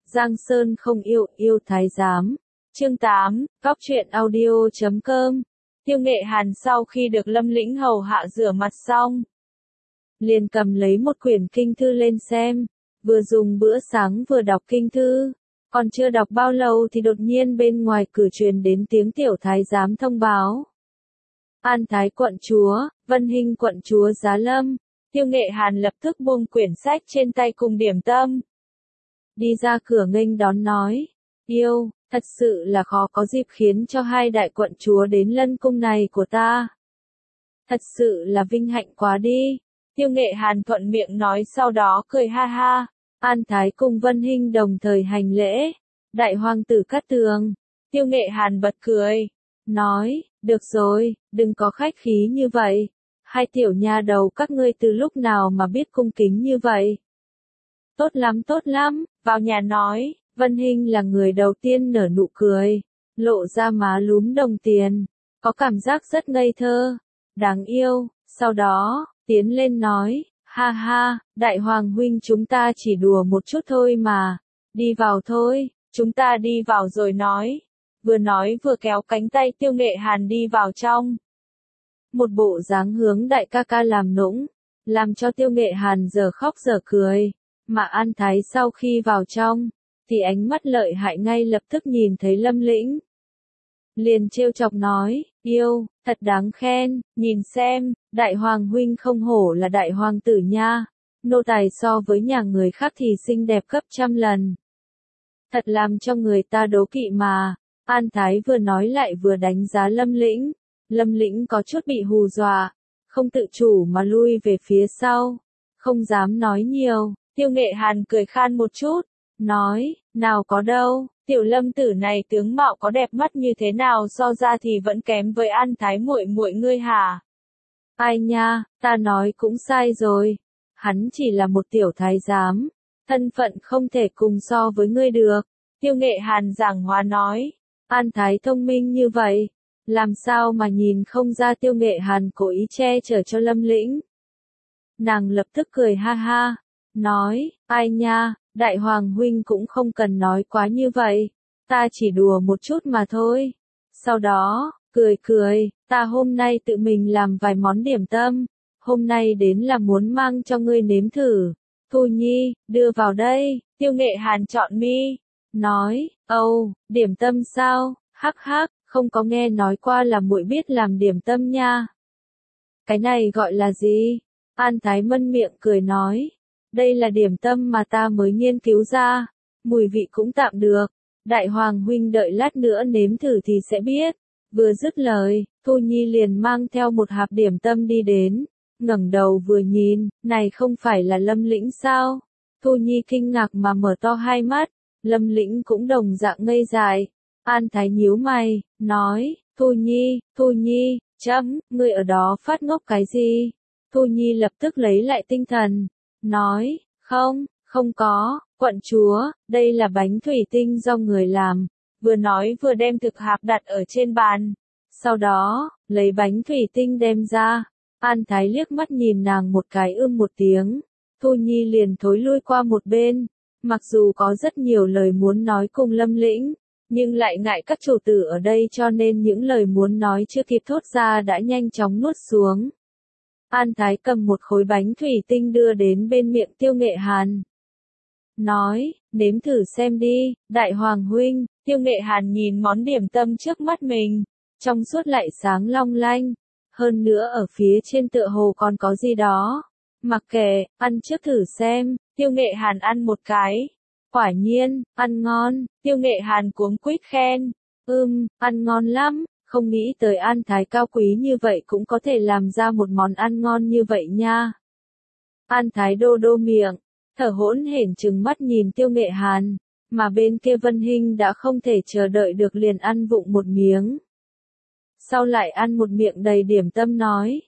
Giang Sơn không yêu, yêu thái giám. Chương 8, Cóc truyện audio.com. Tiêu Nghệ Hàn sau khi được Lâm Lĩnh hầu hạ rửa mặt xong, liền cầm lấy một quyển kinh thư lên xem, vừa dùng bữa sáng vừa đọc kinh thư. Còn chưa đọc bao lâu thì đột nhiên bên ngoài cửa truyền đến tiếng tiểu thái giám thông báo. An Thái quận chúa, Vân Hinh quận chúa giá lâm. Tiêu Nghệ Hàn lập tức buông quyển sách trên tay cùng điểm tâm. Đi ra cửa nghênh đón nói, yêu, thật sự là khó có dịp khiến cho hai đại quận chúa đến lân cung này của ta. Thật sự là vinh hạnh quá đi. Tiêu Nghệ Hàn thuận miệng nói sau đó cười ha ha. An Thái cùng Vân Hinh đồng thời hành lễ. Đại hoàng tử Cát Tường. Tiêu Nghệ Hàn bật cười. Nói, được rồi, đừng có khách khí như vậy. Hai tiểu nha đầu các ngươi từ lúc nào mà biết cung kính như vậy. Tốt lắm, vào nhà nói. Vân Hinh là người đầu tiên nở nụ cười, lộ ra má lúm đồng tiền, có cảm giác rất ngây thơ, đáng yêu, sau đó, tiến lên nói, ha ha, đại hoàng huynh chúng ta chỉ đùa một chút thôi mà, đi vào thôi, chúng ta đi vào rồi nói vừa kéo cánh tay Tiêu Nghệ Hàn đi vào trong. Một bộ dáng hướng đại ca ca làm nũng, làm cho Tiêu Nghệ Hàn giờ khóc giờ cười, mà An Thái sau khi vào trong, thì ánh mắt lợi hại ngay lập tức nhìn thấy Lâm Lĩnh. Liền trêu chọc nói, yêu, thật đáng khen, nhìn xem, đại hoàng huynh không hổ là đại hoàng tử nha, nô tài so với nhà người khác thì xinh đẹp gấp trăm lần. Thật làm cho người ta đố kỵ mà. An Thái vừa nói lại vừa đánh giá Lâm Lĩnh. Lâm Lĩnh có chút bị hù dọa, không tự chủ mà lui về phía sau, không dám nói nhiều. Tiêu Nghệ Hàn cười khan một chút, nói, nào có đâu, tiểu Lâm tử này tướng mạo có đẹp mắt như thế nào so ra thì vẫn kém với An Thái muội muội ngươi hả? Ai nha, ta nói cũng sai rồi, hắn chỉ là một tiểu thái giám, thân phận không thể cùng so với ngươi được. Tiêu Nghệ Hàn giảng hòa nói, An Thái thông minh như vậy, làm sao mà nhìn không ra Tiêu Nghệ Hàn cố ý che chở cho Lâm Lĩnh. Nàng lập tức cười ha ha, nói, ai nha, đại hoàng huynh cũng không cần nói quá như vậy, ta chỉ đùa một chút mà thôi. Sau đó, cười, ta hôm nay tự mình làm vài món điểm tâm, hôm nay đến là muốn mang cho ngươi nếm thử. Thu Nhi, đưa vào đây. Tiêu Nghệ Hàn chọn mi, nói, điểm tâm sao, hắc hắc, không có nghe nói qua là muội biết làm điểm tâm nha. Cái này gọi là gì? An Thái mân miệng cười nói, đây là điểm tâm mà ta mới nghiên cứu ra, mùi vị cũng tạm được, đại hoàng huynh đợi lát nữa nếm thử thì sẽ biết. Vừa dứt lời, Thu Nhi liền mang theo một hộp điểm tâm đi đến, ngẩng đầu vừa nhìn, này không phải là Lâm Lĩnh sao? Thu Nhi kinh ngạc mà mở to hai mắt, Lâm Lĩnh cũng đồng dạng ngây dại. An Thái nhíu mày, nói, Thu Nhi, ngươi ở đó phát ngốc cái gì? Thu Nhi lập tức lấy lại tinh thần, nói, không có, quận chúa, đây là bánh thủy tinh do người làm. Vừa nói vừa đem thực hạp đặt ở trên bàn. Sau đó, lấy bánh thủy tinh đem ra. An Thái liếc mắt nhìn nàng một cái một tiếng. Thu Nhi liền thối lui qua một bên. Mặc dù có rất nhiều lời muốn nói cùng Lâm Lĩnh, nhưng lại ngại các chủ tử ở đây cho nên những lời muốn nói chưa kịp thốt ra đã nhanh chóng nuốt xuống. An Thái cầm một khối bánh thủy tinh đưa đến bên miệng Tiêu Nghệ Hàn. Nói, nếm thử xem đi, đại hoàng huynh. Tiêu Nghệ Hàn nhìn món điểm tâm trước mắt mình, trong suốt lại sáng long lanh, hơn nữa ở phía trên tựa hồ còn có gì đó. Mặc kệ, ăn trước thử xem. Tiêu Nghệ Hàn ăn một cái, quả nhiên, ăn ngon. Tiêu Nghệ Hàn cuống quýt khen, ăn ngon lắm, không nghĩ tới An Thái cao quý như vậy cũng có thể làm ra một món ăn ngon như vậy nha. An Thái đô miệng, thở hổn hển trừng mắt nhìn Tiêu Nghệ Hàn, mà bên kia Vân Hinh đã không thể chờ đợi được liền ăn vụng một miếng. Sau lại ăn một miệng đầy điểm tâm nói,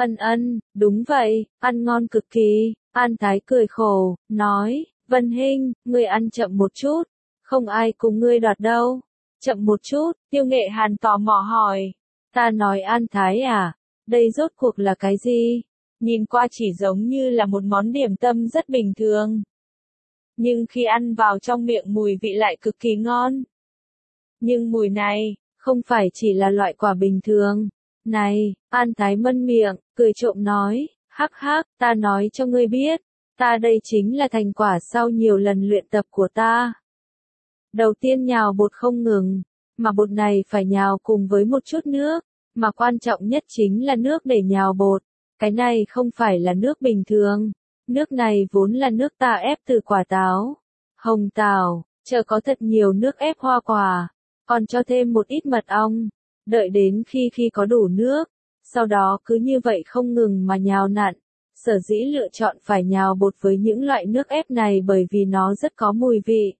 đúng vậy, ăn ngon cực kỳ. An Thái cười khổ, nói, Vân Hinh, ngươi ăn chậm một chút, không ai cùng ngươi đoạt đâu. Chậm một chút, Tiêu Nghệ Hàn tò mò hỏi, ta nói An Thái à, đây rốt cuộc là cái gì? Nhìn qua chỉ giống như là một món điểm tâm rất bình thường. nhưng khi ăn vào trong miệng mùi vị lại cực kỳ ngon. Nhưng mùi này, không phải chỉ là loại quả bình thường. Này, An Thái mân miệng, cười trộm nói, hắc hắc, ta nói cho ngươi biết, ta đây chính là thành quả sau nhiều lần luyện tập của ta. Đầu tiên nhào bột không ngừng, mà bột này phải nhào cùng với một chút nước, mà quan trọng nhất chính là nước để nhào bột. Cái này không phải là nước bình thường, nước này vốn là nước ta ép từ quả táo, hồng táo, chờ có thật nhiều nước ép hoa quả, còn cho thêm một ít mật ong, đợi đến khi có đủ nước, sau đó cứ như vậy không ngừng mà nhào nặn. Sở dĩ lựa chọn phải nhào bột với những loại nước ép này bởi vì nó rất có mùi vị.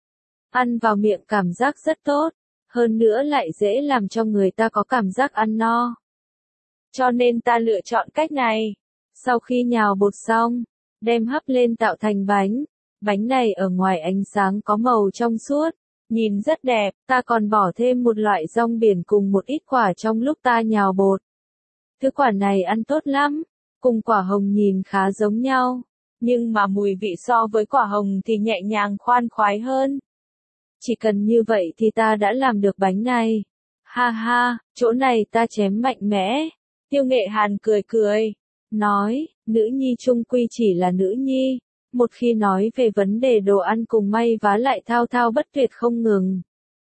Ăn vào miệng cảm giác rất tốt, hơn nữa lại dễ làm cho người ta có cảm giác ăn no. Cho nên ta lựa chọn cách này. Sau khi nhào bột xong, đem hấp lên tạo thành bánh. Bánh này ở ngoài ánh sáng có màu trong suốt, nhìn rất đẹp, ta còn bỏ thêm một loại rong biển cùng một ít quả trong lúc ta nhào bột. Thứ quả này ăn tốt lắm, cùng quả hồng nhìn khá giống nhau, nhưng mà mùi vị so với quả hồng thì nhẹ nhàng khoan khoái hơn. Chỉ cần như vậy thì ta đã làm được bánh này. Ha ha, chỗ này ta chém mạnh mẽ. Tiêu Nghệ Hàn cười cười, nói, nữ nhi chung quy chỉ là nữ nhi. Một khi nói về vấn đề đồ ăn cùng may vá lại thao thao bất tuyệt không ngừng.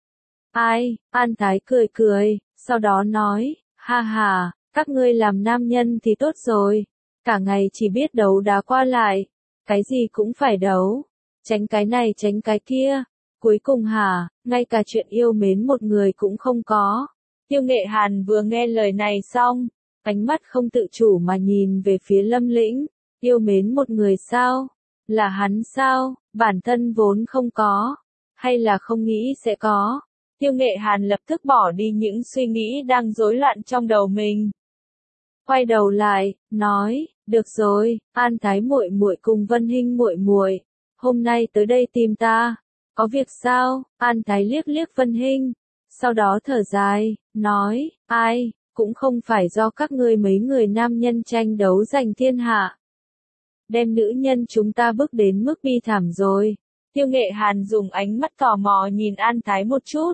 Ai, An Thái cười cười, sau đó nói, ha ha, các ngươi làm nam nhân thì tốt rồi. Cả ngày chỉ biết đấu đá qua lại, cái gì cũng phải đấu, tránh cái này tránh cái kia. Cuối cùng hả, ngay cả chuyện yêu mến một người cũng không có. Tiêu Nghệ Hàn vừa nghe lời này xong, ánh mắt không tự chủ mà nhìn về phía Lâm Lĩnh. Yêu mến một người sao? Là hắn sao? Bản thân vốn không có. Hay là không nghĩ sẽ có? Tiêu Nghệ Hàn lập tức bỏ đi những suy nghĩ đang rối loạn trong đầu mình. Quay đầu lại, nói, được rồi, An Thái muội muội cùng Vân Hinh muội muội, hôm nay tới đây tìm ta. Có việc sao? An Thái liếc liếc Vân Hinh, sau đó thở dài, nói, ai, cũng không phải do các ngươi mấy người nam nhân tranh đấu giành thiên hạ. Đem nữ nhân chúng ta bước đến mức bi thảm rồi. Tiêu Nghệ Hàn dùng ánh mắt tò mò nhìn An Thái một chút.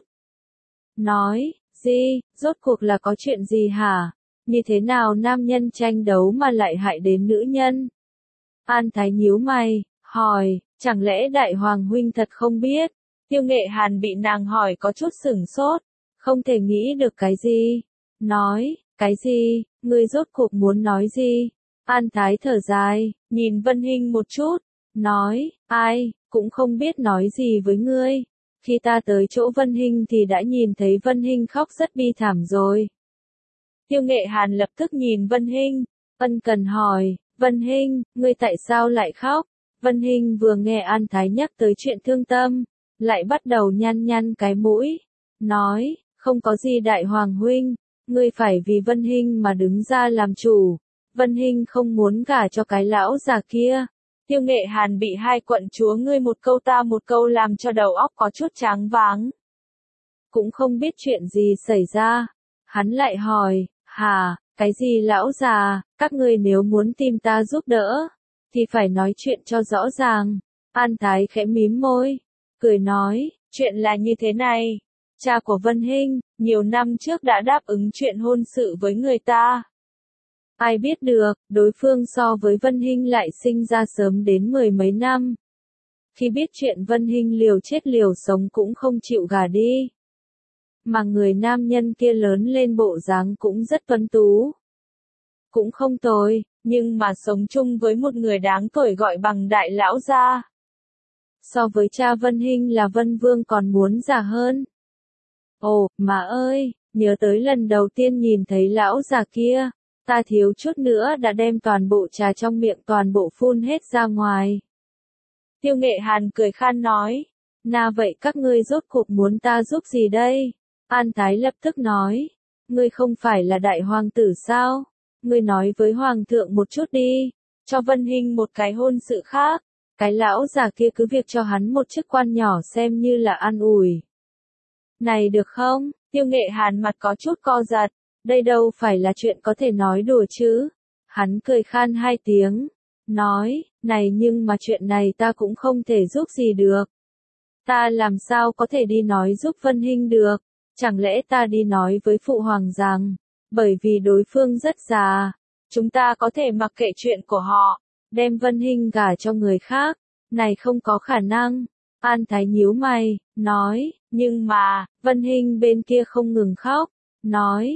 Nói, gì, rốt cuộc là có chuyện gì hả? Như thế nào nam nhân tranh đấu mà lại hại đến nữ nhân? An Thái nhíu mày, hỏi, chẳng lẽ Đại Hoàng huynh thật không biết? Tiêu Nghệ Hàn bị nàng hỏi có chút sửng sốt, không thể nghĩ được cái gì. Nói, cái gì, ngươi rốt cuộc muốn nói gì? An Thái thở dài, nhìn Vân Hinh một chút, nói, ai, cũng không biết nói gì với ngươi. Khi ta tới chỗ Vân Hinh thì đã nhìn thấy Vân Hinh khóc rất bi thảm rồi. Tiêu Nghệ Hàn lập tức nhìn Vân Hinh, ân cần hỏi, Vân Hinh, ngươi tại sao lại khóc? Vân Hinh vừa nghe An Thái nhắc tới chuyện thương tâm, lại bắt đầu nhăn nhăn cái mũi, nói, không có gì Đại Hoàng huynh, ngươi phải vì Vân Hinh mà đứng ra làm chủ. Vân Hinh không muốn gả cho cái lão già kia. Tiêu Nghệ Hàn bị hai quận chúa ngươi một câu ta một câu làm cho đầu óc có chút choáng váng. Cũng không biết chuyện gì xảy ra. Hắn lại hỏi, hà, cái gì lão già, các ngươi nếu muốn tìm ta giúp đỡ, thì phải nói chuyện cho rõ ràng. An Thái khẽ mím môi, cười nói, chuyện là như thế này. Cha của Vân Hinh, nhiều năm trước đã đáp ứng chuyện hôn sự với người ta. Ai biết được, đối phương so với Vân Hinh lại sinh ra sớm đến 10 mấy năm. Khi biết chuyện Vân Hinh liều chết liều sống cũng không chịu gả đi. Mà người nam nhân kia lớn lên bộ dáng cũng rất tuấn tú. Cũng không tồi, nhưng mà sống chung với một người đáng tuổi gọi bằng đại lão gia. So với cha Vân Hinh là Vân Vương còn muốn già hơn. Ồ, mà ơi, nhớ tới lần đầu tiên nhìn thấy lão già kia, ta thiếu chút nữa đã đem toàn bộ trà trong miệng toàn bộ phun hết ra ngoài. Tiêu Nghệ Hàn cười khan nói, na vậy các ngươi rốt cuộc muốn ta giúp gì đây? An Thái lập tức nói, ngươi không phải là đại hoàng tử sao? Ngươi nói với hoàng thượng một chút đi, cho Vân Hinh một cái hôn sự khác. Cái lão già kia cứ việc cho hắn một chức quan nhỏ xem như là an ủi. Này được không? Tiêu Nghệ Hàn mặt có chút co giật, đây đâu phải là chuyện có thể nói đùa chứ. Hắn cười khan hai tiếng, nói, Này nhưng mà chuyện này ta cũng không thể giúp gì được. Ta làm sao có thể đi nói giúp Vân Hinh được? Chẳng lẽ ta đi nói với Phụ Hoàng rằng, bởi vì đối phương rất già, chúng ta có thể mặc kệ chuyện của họ, đem Vân Hinh gả cho người khác? Này không có khả năng. An Thái nhíu mày, nói, nhưng mà, Vân Hinh bên kia không ngừng khóc, nói,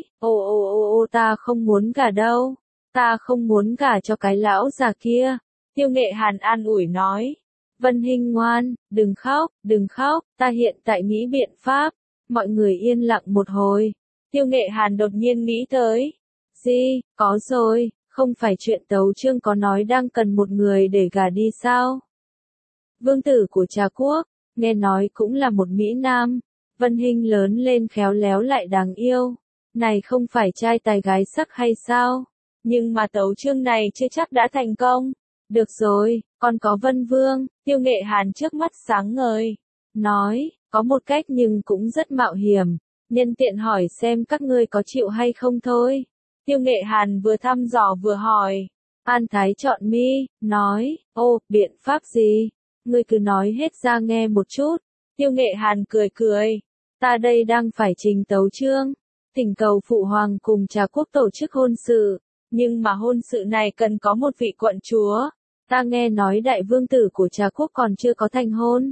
ô ta không muốn gả đâu, ta không muốn gả cho cái lão già kia. Tiêu Nghệ Hàn an ủi nói, Vân Hinh ngoan, đừng khóc, ta hiện tại nghĩ biện pháp. Mọi người yên lặng một hồi. Tiêu Nghệ Hàn đột nhiên nghĩ tới. Gì, có rồi, không phải chuyện Tấu Chương có nói đang cần một người để gả đi sao? Vương tử của Trà Quốc, nghe nói cũng là một Mỹ Nam. Vân Hinh lớn lên khéo léo lại đáng yêu. Này không phải trai tài gái sắc hay sao? Nhưng mà Tấu Chương này chưa chắc đã thành công. Được rồi, còn có Vân Vương. Tiêu Nghệ Hàn trước mắt sáng ngời. Nói, có một cách nhưng cũng rất mạo hiểm. Nhân tiện hỏi xem các ngươi có chịu hay không thôi. Tiêu Nghệ Hàn vừa thăm dò vừa hỏi. An Thái chọn mi, nói, ô, biện pháp gì? Ngươi cứ nói hết ra nghe một chút. Tiêu Nghệ Hàn cười. Ta đây đang phải trình Tấu Chương. Thỉnh cầu Phụ Hoàng cùng Trà Quốc tổ chức hôn sự. Nhưng mà hôn sự này cần có một vị quận chúa. Ta nghe nói đại vương tử của Trà Quốc còn chưa có thành hôn.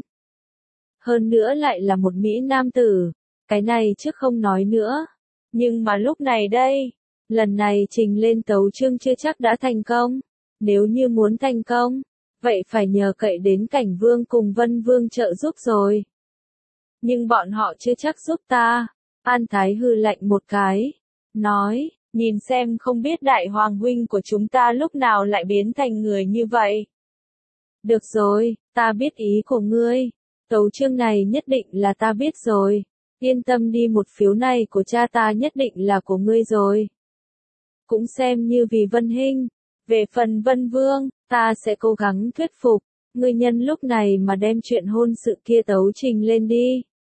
Hơn nữa lại là một Mỹ Nam tử. Cái này trước không nói nữa. Nhưng mà lúc này đây, lần này trình lên Tấu Chương chưa chắc đã thành công. Nếu như muốn thành công, vậy phải nhờ cậy đến Cảnh Vương cùng Vân Vương trợ giúp rồi. Nhưng bọn họ chưa chắc giúp ta. An Thái hừ lạnh một cái. Nói, nhìn xem không biết đại hoàng huynh của chúng ta lúc nào lại biến thành người như vậy. Được rồi, ta biết ý của ngươi. Tấu Chương này nhất định là ta biết rồi. Yên tâm đi, một phiếu này của cha ta nhất định là của ngươi rồi. Cũng xem như vì Vân Hinh. Về phần Vân Vương, ta sẽ cố gắng thuyết phục. Ngươi nhân lúc này mà đem chuyện hôn sự kia tấu trình lên đi.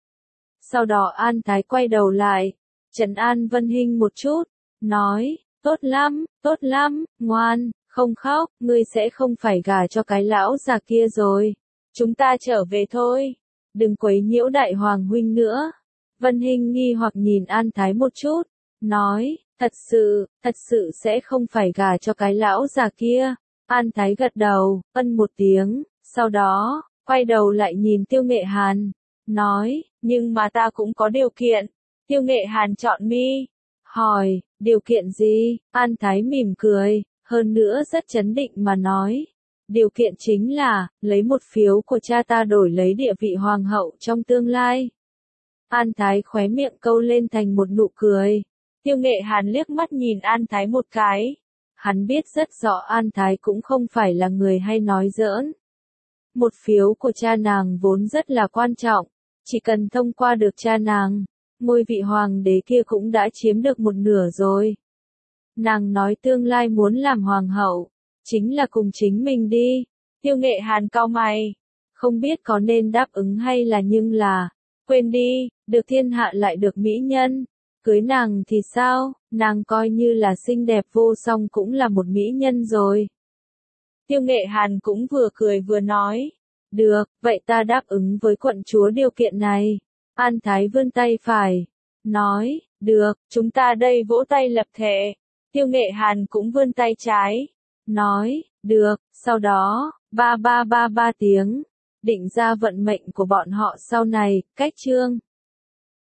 Sau đó An Thái quay đầu lại, trấn an Vân Hinh một chút, nói, tốt lắm, ngoan, không khóc, ngươi sẽ không phải gả cho cái lão già kia rồi. Chúng ta trở về thôi, đừng quấy nhiễu đại hoàng huynh nữa. Vân Hinh nghi hoặc nhìn An Thái một chút, nói, thật sự sẽ không phải gả cho cái lão già kia. An Thái gật đầu, ân một tiếng, sau đó, quay đầu lại nhìn Tiêu Nghệ Hàn, nói, nhưng mà ta cũng có điều kiện. Tiêu Nghệ Hàn chọn mi, hỏi, điều kiện gì? An Thái mỉm cười, hơn nữa rất chấn định mà nói. Điều kiện chính là, lấy một phiếu của cha ta đổi lấy địa vị hoàng hậu trong tương lai. An Thái khóe miệng câu lên thành một nụ cười. Tiêu Nghệ Hàn liếc mắt nhìn An Thái một cái. Hắn biết rất rõ An Thái cũng không phải là người hay nói giỡn. Một phiếu của cha nàng vốn rất là quan trọng. Chỉ cần thông qua được cha nàng, ngôi vị hoàng đế kia cũng đã chiếm được một nửa rồi. Nàng nói tương lai muốn làm hoàng hậu, chính là cùng chính mình đi. Tiêu Nghệ Hàn cau mày, không biết có nên đáp ứng hay là nhưng là, quên đi, được thiên hạ lại được mỹ nhân. Cưới nàng thì sao, nàng coi như là xinh đẹp vô song cũng là một mỹ nhân rồi. Tiêu Nghệ Hàn cũng vừa cười vừa nói, được, vậy ta đáp ứng với quận chúa điều kiện này. An Thái vươn tay phải, nói, được, chúng ta đây vỗ tay lập thệ. Tiêu Nghệ Hàn cũng vươn tay trái, nói, được, sau đó, ba tiếng, định ra vận mệnh của bọn họ sau này. Cách chương